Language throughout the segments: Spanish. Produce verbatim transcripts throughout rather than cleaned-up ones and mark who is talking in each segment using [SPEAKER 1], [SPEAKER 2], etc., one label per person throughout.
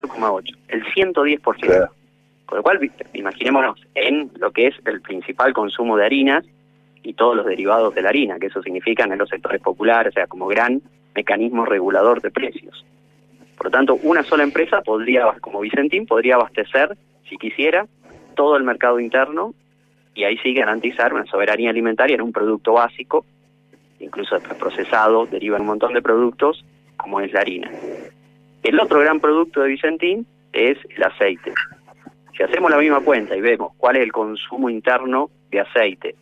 [SPEAKER 1] coma ocho, el ciento diez por ciento.
[SPEAKER 2] Claro.
[SPEAKER 1] Con lo cual, imaginémonos en lo que es el principal consumo de harinas y todos los derivados de la harina, que eso significa en los sectores populares, o sea, como gran mecanismo regulador de precios. Por lo tanto, una sola empresa podría, como Vicentín, podría abastecer, si quisiera, todo el mercado interno y ahí sí garantizar una soberanía alimentaria en un producto básico, incluso después procesado, derivan un montón de productos, como es la harina. El otro gran producto de Vicentín es el aceite. Si hacemos la misma cuenta y vemos cuál es el consumo interno de aceite,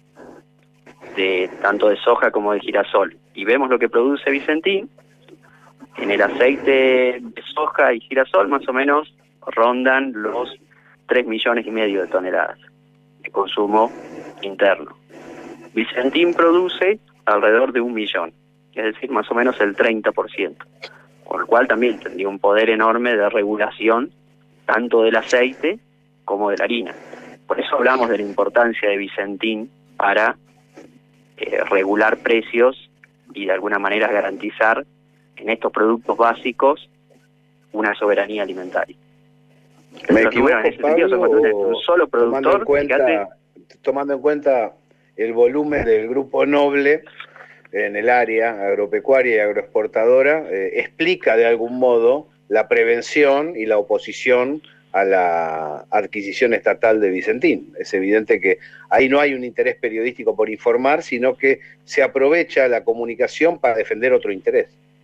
[SPEAKER 1] de tanto de soja como de girasol, y vemos lo que produce Vicentín, en el aceite de soja y girasol más o menos rondan los tres millones y medio de toneladas de consumo interno. Vicentín produce alrededor de un millón, es decir, más o menos el treinta por ciento, con lo cual también tendría un poder enorme de regulación tanto del aceite como de la harina. Por eso hablamos de la importancia de Vicentín para eh, regular precios y de alguna manera garantizar en estos productos básicos una soberanía alimentaria.
[SPEAKER 2] ¿Me equivoco, Pablo,
[SPEAKER 1] un solo productor,
[SPEAKER 2] tomando en cuenta,
[SPEAKER 1] fíjate,
[SPEAKER 2] tomando en cuenta el volumen del grupo Noble en el área agropecuaria y agroexportadora, eh, explica de algún modo la prevención y la oposición a la adquisición estatal de Vicentín? Es evidente que ahí no hay un interés periodístico por informar, sino que se aprovecha la comunicación para defender otro interés.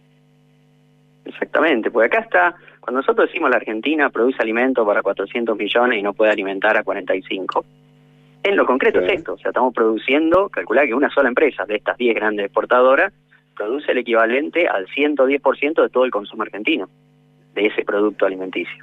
[SPEAKER 1] Exactamente, porque acá está, cuando nosotros decimos la Argentina produce alimento para cuatrocientos millones y no puede alimentar a cuarenta y cinco, en lo concreto sí. Es esto, o sea, estamos produciendo, calcular que una sola empresa de estas diez grandes exportadoras produce el equivalente al ciento diez por ciento de todo el consumo argentino, de ese producto alimenticio.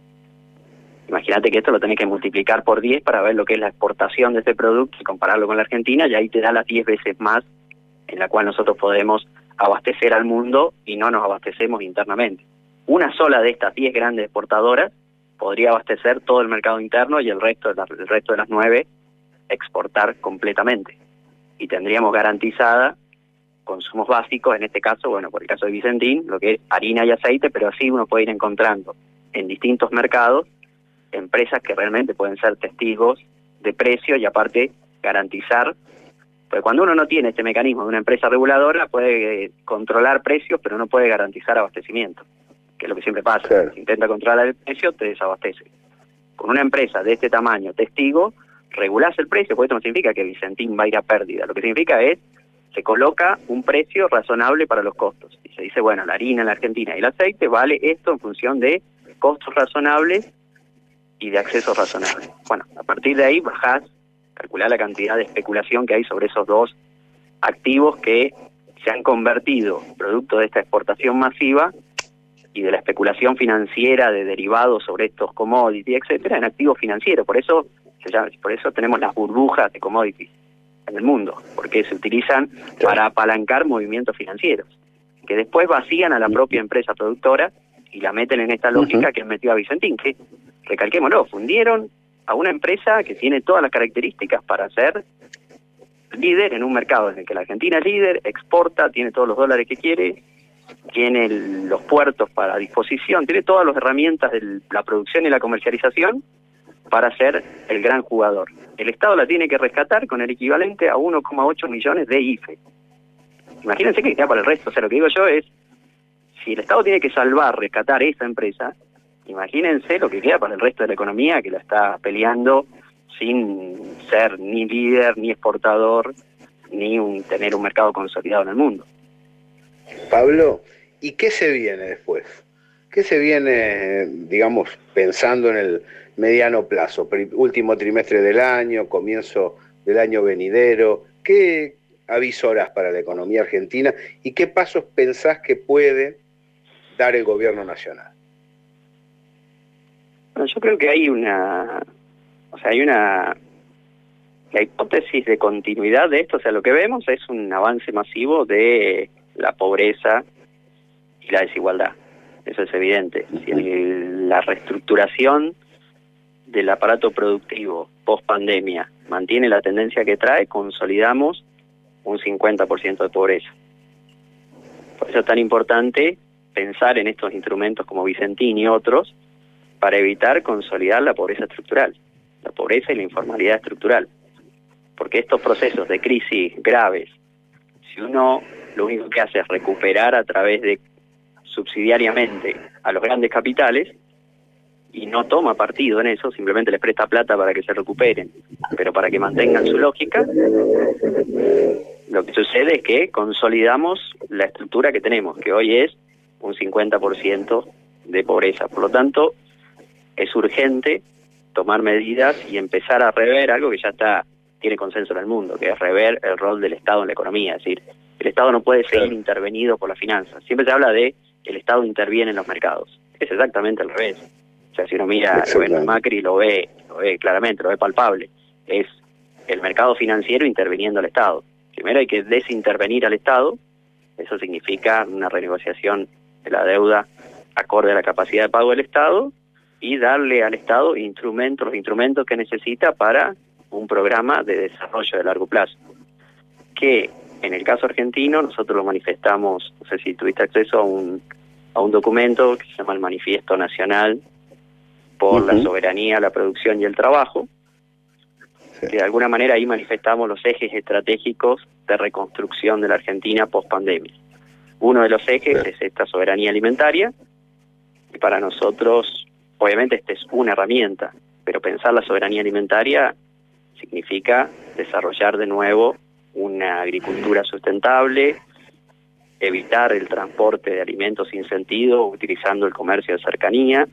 [SPEAKER 1] Imagínate que esto lo tenés que multiplicar por diez para ver lo que es la exportación de este producto y compararlo con la Argentina, y ahí te da las diez veces más en la cual nosotros podemos abastecer al mundo y no nos abastecemos internamente. Una sola de estas diez grandes exportadoras podría abastecer todo el mercado interno y el resto de, la, el resto de las nueve exportar completamente. Y tendríamos garantizada consumos básicos, en este caso, bueno, por el caso de Vicentín, lo que es harina y aceite, pero así uno puede ir encontrando en distintos mercados empresas que realmente pueden ser testigos de precio y aparte garantizar. Porque cuando uno no tiene este mecanismo de una empresa reguladora, puede eh, controlar precios, pero no puede garantizar abastecimiento, que es lo que siempre pasa.
[SPEAKER 2] Claro.
[SPEAKER 1] Si intenta controlar el precio, te desabastece. Con una empresa de este tamaño, testigo, regulás el precio, porque esto no significa que Vicentín va a ir a pérdida. Lo que significa es, se coloca un precio razonable para los costos. Y se dice, bueno, la harina en la Argentina y el aceite vale esto en función de costos razonables y de acceso razonable. Bueno, a partir de ahí bajás, calcular la cantidad de especulación que hay sobre esos dos activos que se han convertido, producto de esta exportación masiva y de la especulación financiera de derivados sobre estos commodities, etcétera, en activos financieros. Por eso se llama, por eso tenemos las burbujas de commodities en el mundo, porque se utilizan para apalancar movimientos financieros, que después vacían a la propia empresa productora y la meten en esta lógica uh-huh. que metió a Vicentín, que, recalquémoslo, fundieron a una empresa que tiene todas las características para ser líder en un mercado en el que la Argentina es líder, exporta, tiene todos los dólares que quiere, tiene el, los puertos para disposición, tiene todas las herramientas de la producción y la comercialización para ser el gran jugador. El Estado la tiene que rescatar con el equivalente a uno coma ocho millones de I F E. Imagínense que queda para el resto. O sea, lo que digo yo es, si el Estado tiene que salvar, rescatar esa empresa, imagínense lo que queda para el resto de la economía que la está peleando sin ser ni líder, ni exportador, ni un, tener un mercado consolidado en el mundo.
[SPEAKER 2] Pablo, ¿y qué se viene después? ¿Qué se viene, digamos, pensando en el mediano plazo? Último trimestre del año, comienzo del año venidero. ¿Qué avisorás para la economía argentina y qué pasos pensás que puede dar el gobierno nacional?
[SPEAKER 1] Bueno, yo creo que hay una, o sea, hay una, la hipótesis de continuidad de esto, o sea, lo que vemos es un avance masivo de la pobreza y la desigualdad. Eso es evidente. Si el, la reestructuración del aparato productivo post pandemia mantiene la tendencia que trae, consolidamos un cincuenta por ciento de pobreza. Por eso es tan importante pensar en estos instrumentos como Vicentín y otros para evitar consolidar la pobreza estructural, la pobreza y la informalidad estructural. Porque estos procesos de crisis graves, si uno lo único que hace es recuperar a través de subsidiariamente a los grandes capitales y no toma partido en eso, simplemente les presta plata para que se recuperen, pero para que mantengan su lógica, lo que sucede es que consolidamos la estructura que tenemos, que hoy es un cincuenta por ciento de pobreza. Por lo tanto, es urgente tomar medidas y empezar a rever algo que ya está tiene consenso en el mundo, que es rever el rol del Estado en la economía. Es decir, el Estado no puede seguir claro. intervenido por las finanzas. Siempre se habla de que el Estado interviene en los mercados. Es exactamente al revés. O sea, si uno mira el gobierno de Macri, lo ve, lo ve claramente, lo ve palpable. Es el mercado financiero interviniendo al Estado. Primero hay que desintervenir al Estado. Eso significa una renegociación de la deuda acorde a la capacidad de pago del Estado y darle al Estado instrumentos, los instrumentos que necesita para un programa de desarrollo de largo plazo. Que en el caso argentino nosotros lo manifestamos, no sé si tuviste acceso a un, a un documento que se llama el Manifiesto Nacional por uh-huh. la Soberanía, la Producción y el Trabajo, sí. que de alguna manera ahí manifestamos los ejes estratégicos de reconstrucción de la Argentina post-pandemia. Uno de los ejes sí. es esta soberanía alimentaria, y para nosotros, obviamente esta es una herramienta, pero pensar la soberanía alimentaria significa desarrollar de nuevo una agricultura sustentable, evitar el transporte de alimentos sin sentido utilizando el comercio de cercanía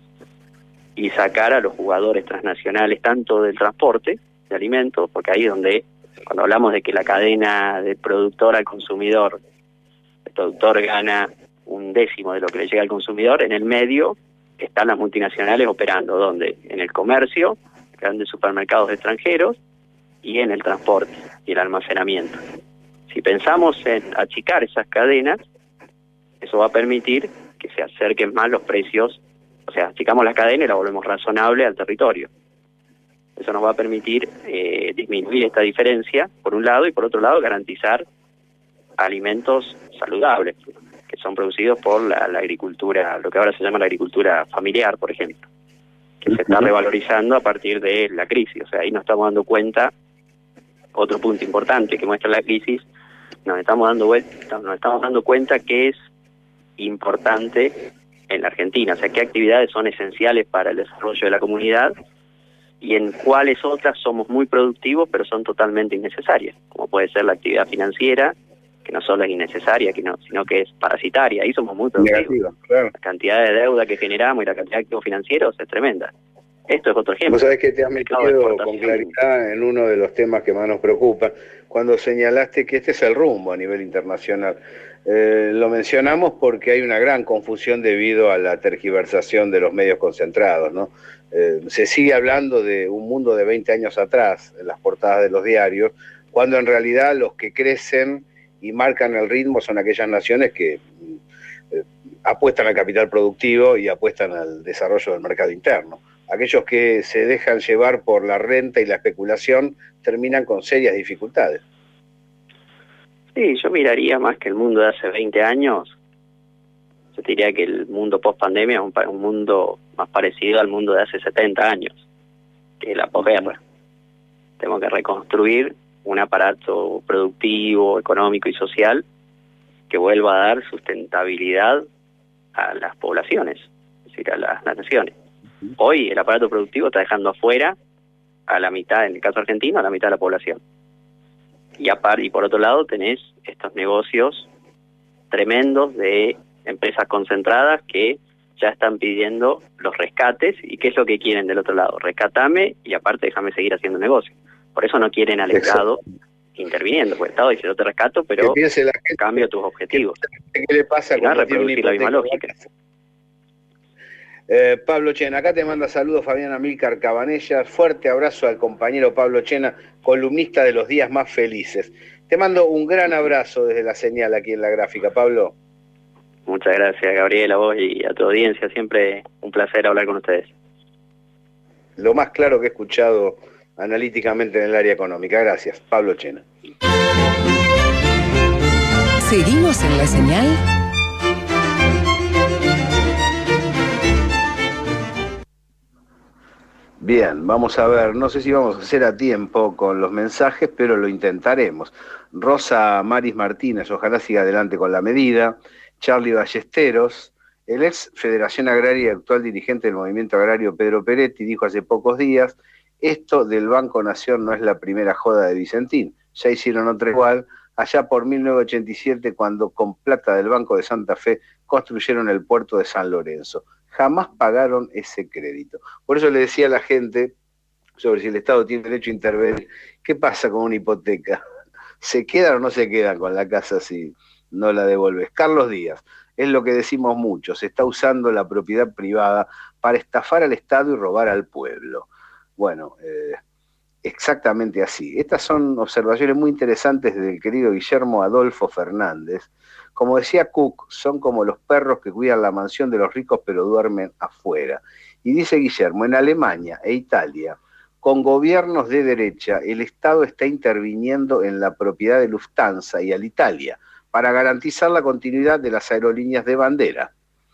[SPEAKER 1] y sacar a los jugadores transnacionales tanto del transporte de alimentos, porque ahí es donde, cuando hablamos de que la cadena del productor al consumidor, el productor gana un décimo de lo que le llega al consumidor, en el medio están las multinacionales operando, donde en el comercio, grandes supermercados extranjeros, y en el transporte y el almacenamiento. Si pensamos en achicar esas cadenas, eso va a permitir que se acerquen más los precios, o sea, achicamos la cadena y la volvemos razonable al territorio. Eso nos va a permitir eh, disminuir esta diferencia, por un lado, y por otro lado garantizar alimentos saludables, que son producidos por la, la agricultura, lo que ahora se llama la agricultura familiar, por ejemplo, que se está revalorizando a partir de la crisis. O sea, ahí nos estamos dando cuenta. Otro punto importante que muestra la crisis, nos estamos dando vuelta, nos estamos dando cuenta que es importante en la Argentina, o sea, qué actividades son esenciales para el desarrollo de la comunidad y en cuáles otras somos muy productivos pero son totalmente innecesarias, como puede ser la actividad financiera, que no solo es innecesaria, que no, sino que es parasitaria. Ahí somos muy productivos. Negativa, claro. La cantidad de deuda que generamos y la cantidad de activos financieros es tremenda. Esto es otro ejemplo.
[SPEAKER 2] Vos sabés que te has metido con claridad en uno de los temas que más nos preocupa, cuando señalaste que este es el rumbo a nivel internacional. Eh, lo mencionamos porque hay una gran confusión debido a la tergiversación de los medios concentrados, ¿no? Eh, se sigue hablando de un mundo de veinte años atrás en las portadas de los diarios, cuando en realidad los que crecen y marcan el ritmo son aquellas naciones que eh, apuestan al capital productivo y apuestan al desarrollo del mercado interno. Aquellos que se dejan llevar por la renta y la especulación terminan con serias dificultades.
[SPEAKER 1] Sí, yo miraría más que el mundo de hace veinte años. Yo diría que el mundo post-pandemia es un, un mundo más parecido al mundo de hace setenta años, que es la posguerra. Tenemos que reconstruir un aparato productivo, económico y social que vuelva a dar sustentabilidad a las poblaciones, es decir, a las, las naciones. Hoy el aparato productivo está dejando afuera a la mitad, en el caso argentino, a la mitad de la población. Y, apar, y por otro lado tenés estos negocios tremendos de empresas concentradas que ya están pidiendo los rescates. ¿Y qué es lo que quieren del otro lado? Rescatame y aparte déjame seguir haciendo negocio. Por eso no quieren al Estado interviniendo, porque el Estado dice, yo te rescato, pero cambio tus objetivos.
[SPEAKER 2] ¿Qué, qué le pasa
[SPEAKER 1] y no reproducir la misma lógica?
[SPEAKER 2] Eh, Pablo Chena, acá te manda saludos Fabián Amílcar Cabanellas, fuerte abrazo al compañero Pablo Chena, columnista de Los Días Más Felices. Te mando un gran abrazo desde la señal aquí en La Gráfica, Pablo.
[SPEAKER 1] Muchas gracias, Gabriel, a vos y a tu audiencia, siempre un placer hablar con ustedes.
[SPEAKER 2] Lo más claro que he escuchado analíticamente en el área económica. Gracias, Pablo Chena.
[SPEAKER 3] ¿Seguimos en la señal?
[SPEAKER 2] Bien, vamos a ver, no sé si vamos a hacer a tiempo con los mensajes, pero lo intentaremos. Rosa Maris Martínez, ojalá siga adelante con la medida. Charlie Ballesteros, el ex Federación Agraria y actual dirigente del Movimiento Agrario Pedro Peretti, dijo hace pocos días, esto del Banco Nación no es la primera joda de Vicentín, ya hicieron otra igual, allá por mil novecientos ochenta y siete, cuando con plata del Banco de Santa Fe construyeron el puerto de San Lorenzo. Jamás pagaron ese crédito. Por eso le decía a la gente sobre si el Estado tiene derecho a intervenir, ¿qué pasa con una hipoteca? ¿Se quedan o no se quedan con la casa si no la devuelves? Carlos Díaz, es lo que decimos mucho, se está usando la propiedad privada para estafar al Estado y robar al pueblo. Bueno, eh, exactamente así. Estas son observaciones muy interesantes del querido Guillermo Adolfo Fernández. Como decía Cook, son como los perros que cuidan la mansión de los ricos pero duermen afuera. Y dice Guillermo, en Alemania e Italia, con gobiernos de derecha, el Estado está interviniendo en la propiedad de Lufthansa y Alitalia para garantizar la continuidad de las aerolíneas de bandera.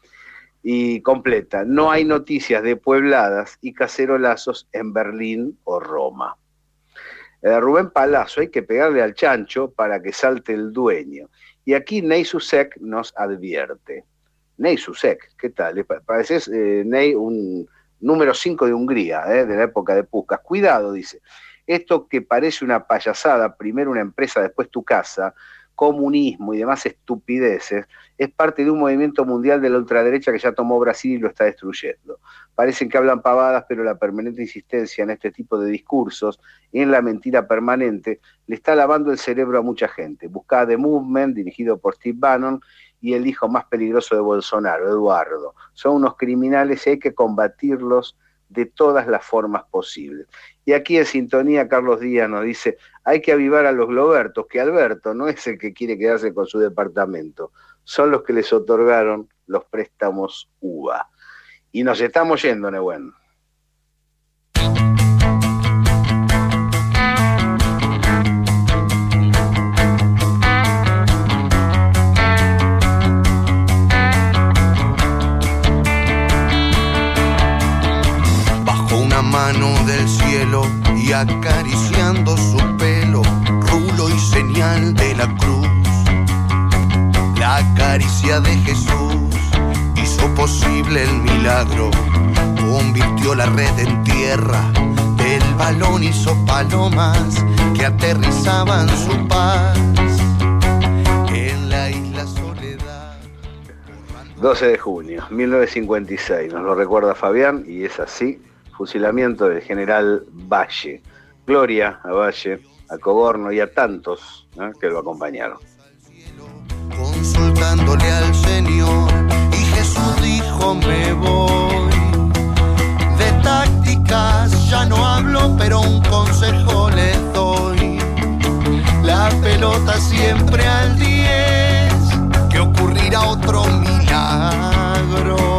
[SPEAKER 2] Y completa, no hay noticias de puebladas y cacerolazos en Berlín o Roma. Eh, Rubén Palazzo, hay que pegarle al chancho para que salte el dueño. Y aquí Ney Susek nos advierte. Ney Susek, ¿qué tal? Pareces, eh, Ney, un número cinco de Hungría, eh, de la época de Puskás. Cuidado, dice. Esto que parece una payasada, primero una empresa, después tu casa, comunismo y demás estupideces, es parte de un movimiento mundial de la ultraderecha que ya tomó Brasil y lo está destruyendo. Parecen que hablan pavadas, pero la permanente insistencia en este tipo de discursos, en la mentira permanente, le está lavando el cerebro a mucha gente. Buscá The Movement, dirigido por Steve Bannon, y el hijo más peligroso de Bolsonaro, Eduardo. Son unos criminales y hay que combatirlos de todas las formas posibles. Y aquí en sintonía Carlos Díaz nos dice, hay que avivar a los Globertos, que Alberto no es el que quiere quedarse con su departamento, son los que les otorgaron los préstamos U V A. Y nos estamos yendo, Nehuen.
[SPEAKER 4] Mano del cielo y acariciando su pelo, rulo y señal de la cruz. La caricia de Jesús hizo posible el milagro, convirtió la red en tierra, del balón hizo palomas que aterrizaban su paz en la isla Soledad.
[SPEAKER 2] doce de junio, mil novecientos cincuenta y seis, nos lo recuerda Fabián, y es así. Fusilamiento del general Valle. Gloria a Valle, a Coborno y a tantos, ¿eh?, que lo acompañaron.
[SPEAKER 4] Consultándole al Señor, y Jesús dijo, me voy. De tácticas ya no hablo, pero un consejo les doy. La pelota siempre al diez, que ocurrirá otro milagro.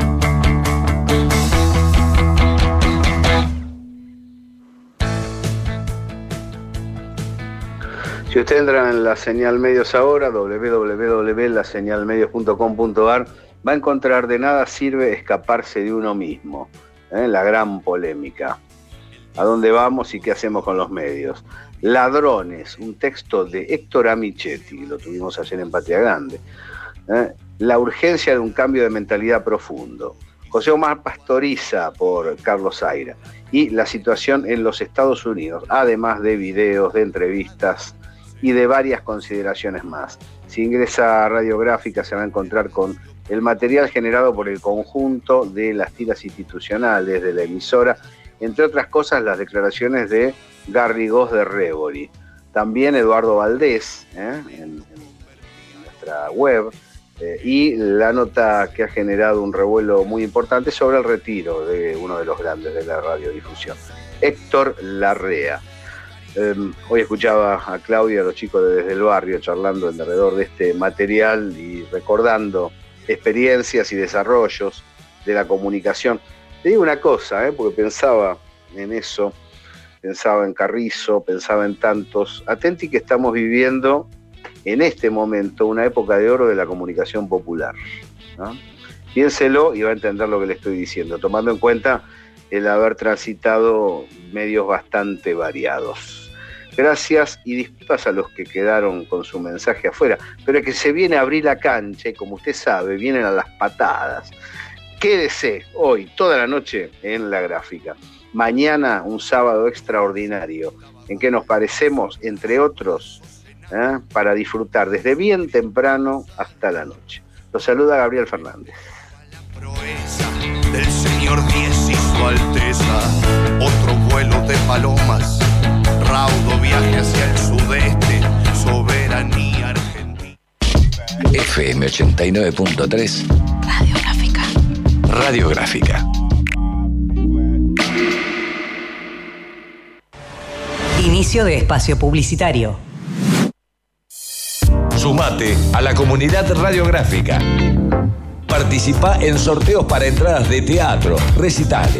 [SPEAKER 2] Si usted entra en la Señal Medios ahora, doble u doble u doble u punto la señal medios punto com punto a r, va a encontrar De nada sirve escaparse de uno mismo, ¿eh? La gran polémica. ¿A dónde vamos y qué hacemos con los medios? Ladrones, un texto de Héctor Amichetti, lo tuvimos ayer en Patria Grande. ¿Eh? La urgencia de un cambio de mentalidad profundo. José Omar Pastoriza, por Carlos Zaira. Y la situación en los Estados Unidos, además de videos, de entrevistas y de varias consideraciones más. Si ingresa a Radiográfica se va a encontrar con el material generado por el conjunto de las tiras institucionales de la emisora, entre otras cosas las declaraciones de Garrigós de Rébori, también Eduardo Valdés, ¿eh? en, en nuestra web, eh, y la nota que ha generado un revuelo muy importante sobre el retiro de uno de los grandes de la radiodifusión, Héctor Larrea. Eh, hoy escuchaba a Claudia, a los chicos de Desde el Barrio, charlando alrededor de este material y recordando experiencias y desarrollos de la comunicación. Te digo una cosa, ¿eh? porque pensaba en eso, pensaba en Carrizo, pensaba en tantos. Atenti que estamos viviendo en este momento una época de oro de la comunicación popular, ¿no? Piénselo y va a entender lo que le estoy diciendo, tomando en cuenta el haber transitado medios bastante variados. Gracias y disculpas a los que quedaron con su mensaje afuera, pero es que se viene a abrir la cancha y como usted sabe, vienen a las patadas. Quédese hoy, toda la noche, en La Gráfica. Mañana, un sábado extraordinario, en que nos parecemos, entre otros, ¿eh? para disfrutar desde bien temprano hasta la noche. Los saluda Gabriel Fernández.
[SPEAKER 4] La proeza del señor Diez y su Alteza, otro vuelo de palomas, raudo viaje hacia el sudeste, soberanía argentina.
[SPEAKER 5] F M ochenta y nueve punto tres
[SPEAKER 3] Radiográfica.
[SPEAKER 5] Radiográfica.
[SPEAKER 6] Inicio de espacio publicitario.
[SPEAKER 5] Sumate a la comunidad radiográfica. Participa en sorteos para entradas de teatro, recitales,